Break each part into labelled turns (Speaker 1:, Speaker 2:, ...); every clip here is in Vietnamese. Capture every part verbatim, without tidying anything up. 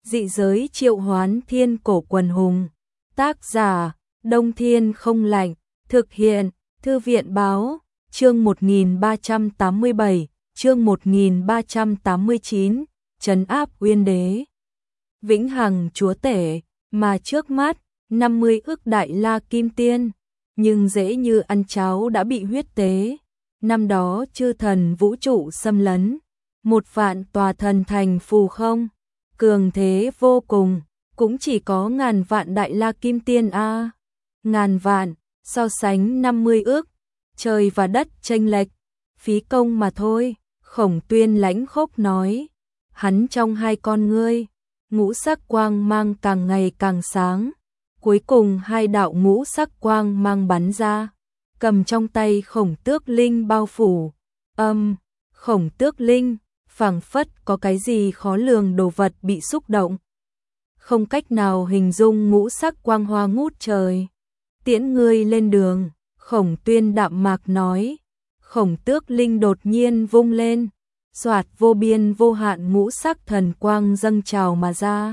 Speaker 1: Dị giới triệu hoán thiên cổ quần hùng. Tác giả, Đông Thiên Không Lạnh. Thực hiện, Thư viện Báo. Chương một nghìn ba trăm tám mươi bảy, chương một nghìn ba trăm tám mươi chín, trấn áp Uyên Đế. Vĩnh Hằng chúa tể, mà trước mắt, năm mươi ức đại la kim tiên, nhưng dễ như ăn cháo đã bị huyết tế. Năm đó chư thần vũ trụ xâm lấn, một vạn tòa thần thành phù không, cường thế vô cùng, cũng chỉ có ngàn vạn đại la kim tiên a. À. Ngàn vạn, so sánh năm mươi ức, trời và đất chênh lệch, phí công mà thôi. Khổng Tuyên lãnh khốc nói, hắn trong hai con ngươi, ngũ sắc quang mang càng ngày càng sáng, cuối cùng hai đạo ngũ sắc quang mang bắn ra, cầm trong tay Khổng Tước Linh bao phủ. Âm, Khổng Tước Linh, phảng phất có cái gì khó lường đồ vật bị xúc động. Không cách nào hình dung ngũ sắc quang hoa ngút trời. Tiễn ngươi lên đường, Khổng Tuyên đạm mạc nói. Khổng Tước Linh đột nhiên vung lên, xoạt vô biên vô hạn ngũ sắc thần quang dâng trào mà ra.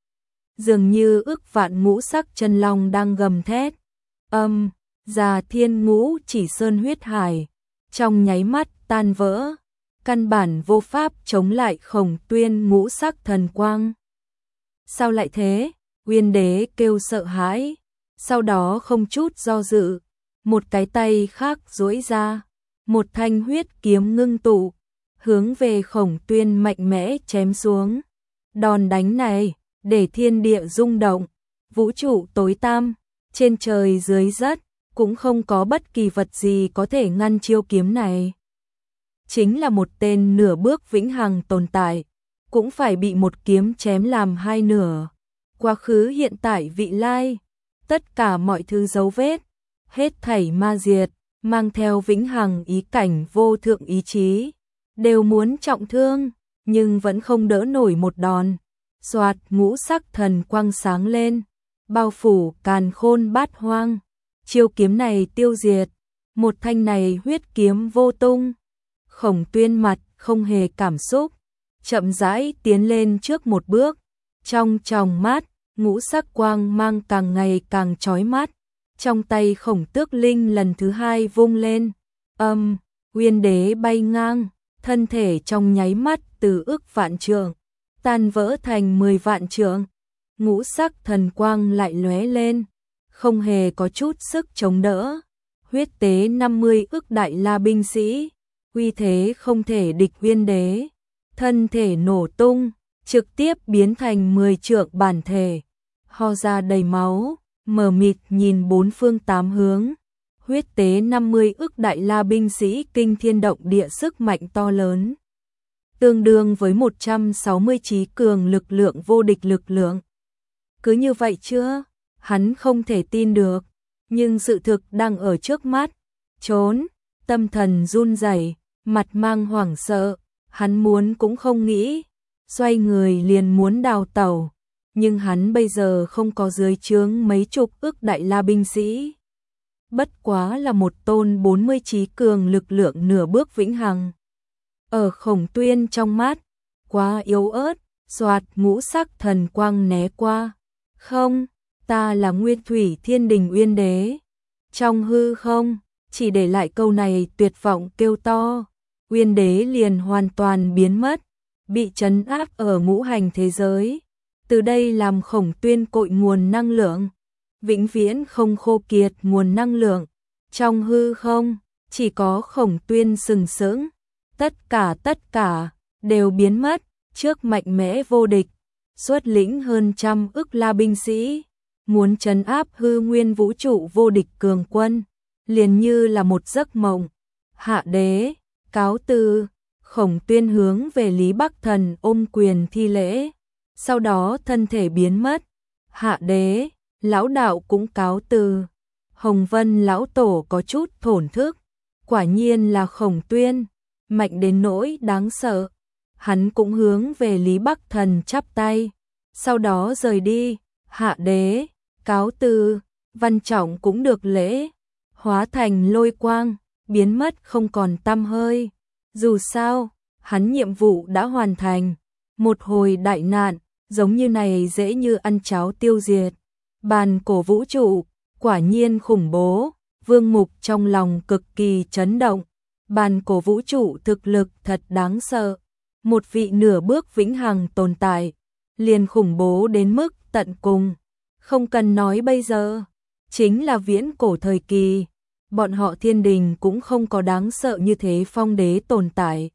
Speaker 1: Dường như ức vạn ngũ sắc chân long đang gầm thét. Âm, già thiên ngũ chỉ sơn huyết hải, trong nháy mắt tan vỡ, căn bản vô pháp chống lại Khổng Tuyên ngũ sắc thần quang. Sao lại thế? Uyên Đế kêu sợ hãi, sau đó không chút do dự, một cái tay khác duỗi ra, một thanh huyết kiếm ngưng tụ, hướng về Khổng Tuyên mạnh mẽ chém xuống. Đòn đánh này, để thiên địa rung động, vũ trụ tối tăm, trên trời dưới đất, cũng không có bất kỳ vật gì có thể ngăn chiêu kiếm này. Chính là một tên nửa bước vĩnh hằng tồn tại, cũng phải bị một kiếm chém làm hai nửa. Quá khứ hiện tại vị lai, tất cả mọi thứ dấu vết, hết thảy ma diệt, mang theo vĩnh hằng ý cảnh vô thượng ý chí, đều muốn trọng thương, nhưng vẫn không đỡ nổi một đòn. Xoạt, ngũ sắc thần quang sáng lên, bao phủ càn khôn bát hoang. Chiêu kiếm này tiêu diệt, một thanh này huyết kiếm vô tung. Khổng Tuyên mặt không hề cảm xúc, chậm rãi tiến lên trước một bước, trong tròng mắt, ngũ sắc quang mang càng ngày càng chói mắt. Trong tay Khổng Tước Linh lần thứ hai vung lên, âm, Uyên Đế bay ngang, thân thể trong nháy mắt từ ức vạn trượng, tan vỡ thành mười vạn trượng. Ngũ sắc thần quang lại lóe lên, không hề có chút sức chống đỡ. Huyết tế năm mươi ức đại la binh sĩ, uy thế không thể địch. Uyên Đế thân thể nổ tung, trực tiếp biến thành mười trượng bản thể, ho ra đầy máu, mờ mịt nhìn bốn phương tám hướng. Huyết tế năm mươi ức đại la binh sĩ kinh thiên động địa sức mạnh to lớn, tương đương với một trăm sáu mươi trí cường lực lượng vô địch lực lượng. Cứ như vậy chưa? Hắn không thể tin được, nhưng sự thực đang ở trước mắt. Trốn, tâm thần run rẩy, mặt mang hoảng sợ, hắn muốn cũng không nghĩ, xoay người liền muốn đào tẩu, nhưng hắn bây giờ không có dưới trướng mấy chục ức đại la binh sĩ. Bất quá là một tôn bốn mươi trí cường lực lượng nửa bước vĩnh hằng. Ở Khổng Tuyên trong mắt, quá yếu ớt, xoạt, ngũ sắc thần quang né qua. Không, ta là Nguyên Thủy Thiên Đình Uyên Đế. Trong hư không, chỉ để lại câu này tuyệt vọng kêu to, Uyên Đế liền hoàn toàn biến mất, bị trấn áp ở ngũ hành thế giới. Từ đây làm Khổng Tuyên cội nguồn năng lượng, vĩnh viễn không khô kiệt nguồn năng lượng. Trong hư không, chỉ có Khổng Tuyên sừng sững, tất cả tất cả đều biến mất trước mạnh mẽ vô địch, xuất lĩnh hơn trăm ức la binh sĩ, muốn trấn áp hư nguyên vũ trụ vô địch cường quân, liền như là một giấc mộng. Hạ đế, cáo từ. Khổng Tuyên hướng về Lý Bắc Thần ôm quyền thi lễ, sau đó thân thể biến mất. Hạ đế, lão đạo cũng cáo từ. Hồng Vân lão tổ có chút thổn thức, quả nhiên là Khổng Tuyên, mạnh đến nỗi đáng sợ. Hắn cũng hướng về Lý Bắc Thần chắp tay, sau đó rời đi. Hạ đế, cáo từ. Văn Trọng cũng được lễ, hóa thành lôi quang, biến mất không còn tăm hơi. Dù sao, hắn nhiệm vụ đã hoàn thành, một hồi đại nạn, giống như này dễ như ăn cháo tiêu diệt. Bàn cổ vũ trụ, quả nhiên khủng bố, Vương Mục trong lòng cực kỳ chấn động. Bàn cổ vũ trụ thực lực thật đáng sợ. Một vị nửa bước vĩnh hằng tồn tại, liền khủng bố đến mức tận cùng. Không cần nói bây giờ, chính là viễn cổ thời kỳ, bọn họ Thiên Đình cũng không có đáng sợ như thế phong đế tồn tại.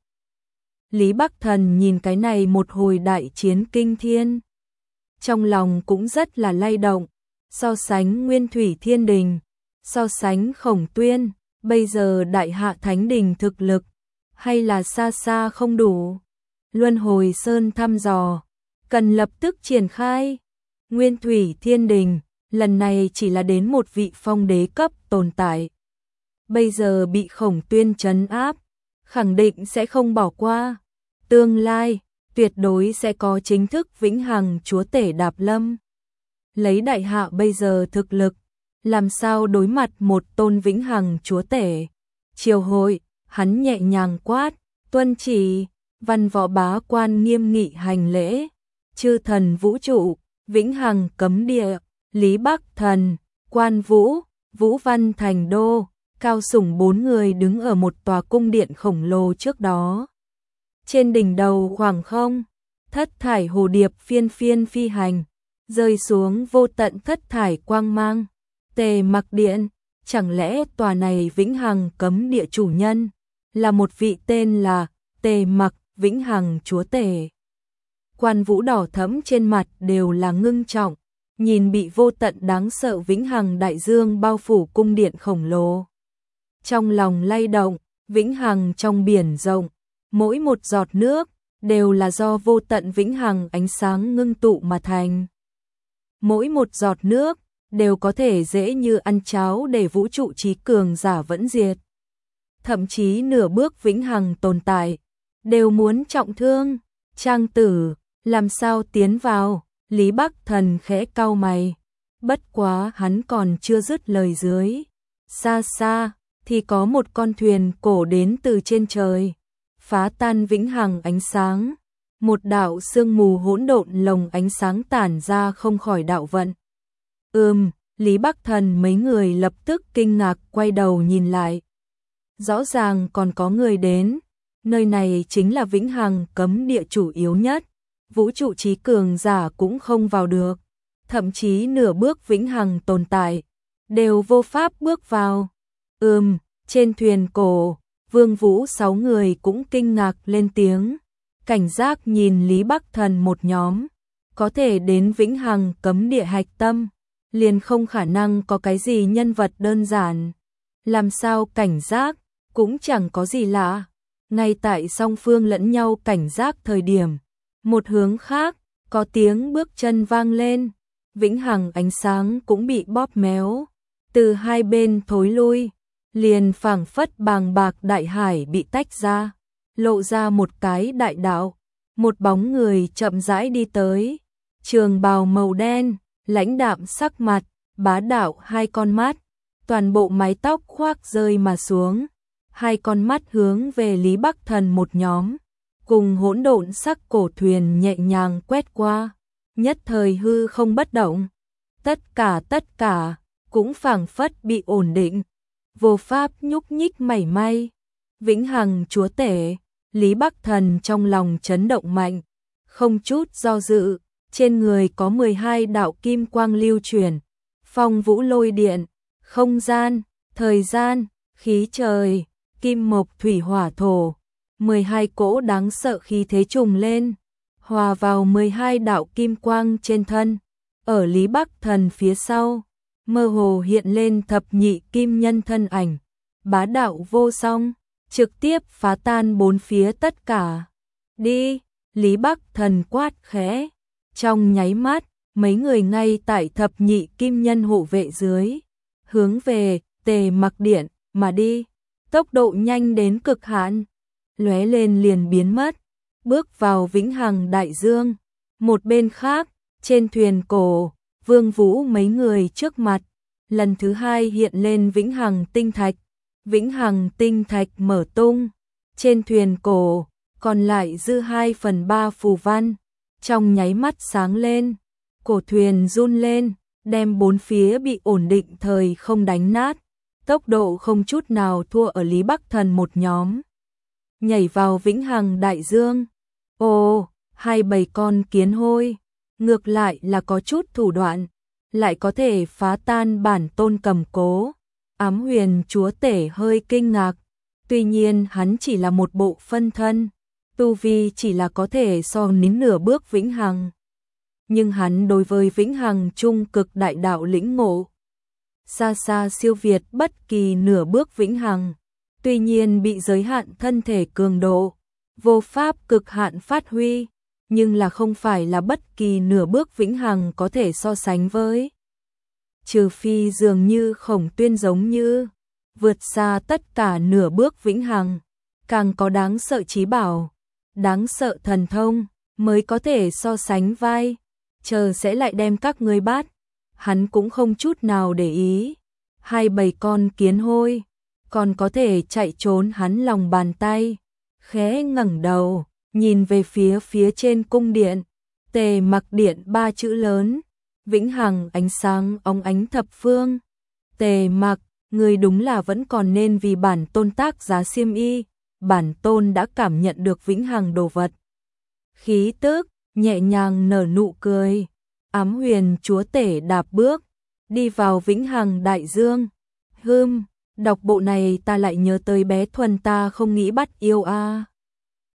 Speaker 1: Lý Bắc Thần nhìn cái này một hồi đại chiến kinh thiên, trong lòng cũng rất là lay động, so sánh Nguyên Thủy Thiên Đình, so sánh Khổng Tuyên, bây giờ Đại Hạ Thánh Đình thực lực, hay là xa xa không đủ. Luân Hồi Sơn thăm dò, cần lập tức triển khai. Nguyên Thủy Thiên Đình, lần này chỉ là đến một vị phong đế cấp tồn tại. Bây giờ bị Khổng Tuyên trấn áp, khẳng định sẽ không bỏ qua. Tương lai, tuyệt đối sẽ có chính thức vĩnh hằng chúa tể đạp lâm. Lấy Đại Hạ bây giờ thực lực, làm sao đối mặt một tôn vĩnh hằng chúa tể. Triều hội, hắn nhẹ nhàng quát, tuân chỉ, văn võ bá quan nghiêm nghị hành lễ. Chư thần vũ trụ, vĩnh hằng cấm địa, Lý Bắc Thần, Quan Vũ, Vũ Văn Thành Đô, Cao Sủng bốn người đứng ở một tòa cung điện khổng lồ trước đó. Trên đỉnh đầu khoảng không, thất thải hồ điệp phiên phiên phi hành, rơi xuống vô tận thất thải quang mang. Tề Mặc Điện, chẳng lẽ tòa này vĩnh hằng cấm địa chủ nhân là một vị tên là Tề Mặc vĩnh hằng chúa tể. Quan Vũ đỏ thẫm trên mặt đều là ngưng trọng, nhìn bị vô tận đáng sợ vĩnh hằng đại dương bao phủ cung điện khổng lồ. Trong lòng lay động, vĩnh hằng trong biển rộng, mỗi một giọt nước đều là do vô tận vĩnh hằng ánh sáng ngưng tụ mà thành. Mỗi một giọt nước đều có thể dễ như ăn cháo để vũ trụ trí cường giả vẫn diệt. Thậm chí nửa bước vĩnh hằng tồn tại, đều muốn trọng thương. Trang tử, làm sao tiến vào? Lý Bắc Thần khẽ cau mày. Bất quá hắn còn chưa dứt lời dưới. Xa xa, thì có một con thuyền cổ đến từ trên trời, phá tan vĩnh hằng ánh sáng. Một đạo sương mù hỗn độn lồng ánh sáng tản ra không khỏi đạo vận. Ừm, Lý Bắc Thần mấy người lập tức kinh ngạc quay đầu nhìn lại. Rõ ràng còn có người đến, nơi này chính là vĩnh hằng cấm địa chủ yếu nhất, vũ trụ trí cường giả cũng không vào được, thậm chí nửa bước vĩnh hằng tồn tại, đều vô pháp bước vào. Ừm, trên thuyền cổ, Vương Vũ sáu người cũng kinh ngạc lên tiếng, cảnh giác nhìn Lý Bắc Thần một nhóm, có thể đến vĩnh hằng cấm địa hạch tâm, liền không khả năng có cái gì nhân vật đơn giản. Làm sao cảnh giác, cũng chẳng có gì lạ. Ngay tại song phương lẫn nhau cảnh giác thời điểm, một hướng khác, có tiếng bước chân vang lên, vĩnh hằng ánh sáng cũng bị bóp méo, từ hai bên thối lui, liền phảng phất bàng bạc đại hải bị tách ra, lộ ra một cái đại đạo, một bóng người chậm rãi đi tới, trường bào màu đen, lãnh đạm sắc mặt, bá đạo hai con mắt, toàn bộ mái tóc khoác rơi mà xuống, hai con mắt hướng về Lý Bắc Thần một nhóm, cùng hỗn độn sắc cổ thuyền nhẹ nhàng quét qua, nhất thời hư không bất động, tất cả tất cả cũng phảng phất bị ổn định, vô pháp nhúc nhích mảy may. Vĩnh hằng chúa tể, Lý Bắc Thần trong lòng chấn động mạnh, không chút do dự, trên người có mười hai đạo kim quang lưu chuyển, phong vũ lôi điện, không gian, thời gian, khí trời, kim mộc thủy hỏa thổ, mười hai cỗ đáng sợ khí thế trùng lên, hòa vào mười hai đạo kim quang trên thân, ở Lý Bắc Thần phía sau, mơ hồ hiện lên thập nhị kim nhân thân ảnh, bá đạo vô song, trực tiếp phá tan bốn phía tất cả. Đi, Lý Bắc Thần quát khẽ, trong nháy mắt, mấy người ngay tại thập nhị kim nhân hộ vệ dưới, hướng về Tề Mặc Điện mà đi, tốc độ nhanh đến cực hạn, lóe lên liền biến mất, bước vào vĩnh hằng đại dương. Một bên khác, trên thuyền cổ, Vương Vũ mấy người trước mặt, lần thứ hai hiện lên vĩnh hằng tinh thạch, vĩnh hằng tinh thạch mở tung, trên thuyền cổ, còn lại dư hai phần ba phù văn, trong nháy mắt sáng lên, cổ thuyền run lên, đem bốn phía bị ổn định thời không đánh nát, tốc độ không chút nào thua ở Lý Bắc Thần một nhóm. Nhảy vào vĩnh hằng đại dương. Ồ, hai bầy con kiến hôi, ngược lại là có chút thủ đoạn, lại có thể phá tan bản tôn cầm cố. Ám huyền chúa tể hơi kinh ngạc, tuy nhiên hắn chỉ là một bộ phân thân, tu vi chỉ là có thể so nín nửa bước vĩnh hằng. Nhưng hắn đối với vĩnh hằng trung cực đại đạo lĩnh ngộ, xa xa siêu việt bất kỳ nửa bước vĩnh hằng, tuy nhiên bị giới hạn thân thể cường độ, vô pháp cực hạn phát huy, nhưng là không phải là bất kỳ nửa bước vĩnh hằng có thể so sánh với. Trừ phi dường như Khổng Tuyên giống như vượt xa tất cả nửa bước vĩnh hằng, càng có đáng sợ trí bảo, đáng sợ thần thông mới có thể so sánh vai, chờ sẽ lại đem các ngươi bắt. Hắn cũng không chút nào để ý, hai bầy con kiến hôi còn có thể chạy trốn hắn lòng bàn tay. Khẽ ngẩng đầu, nhìn về phía phía trên cung điện, Tề Mặc điện ba chữ lớn, vĩnh hằng ánh sáng óng ánh thập phương. Tề Mặc, người đúng là vẫn còn nên vì bản tôn tác giá xiêm y, bản tôn đã cảm nhận được vĩnh hằng đồ vật. Khí tức, nhẹ nhàng nở nụ cười, ám huyền chúa tể đạp bước, đi vào vĩnh hằng đại dương. Hừm, đọc bộ này ta lại nhớ tới bé Thuần ta không nghĩ bắt yêu a.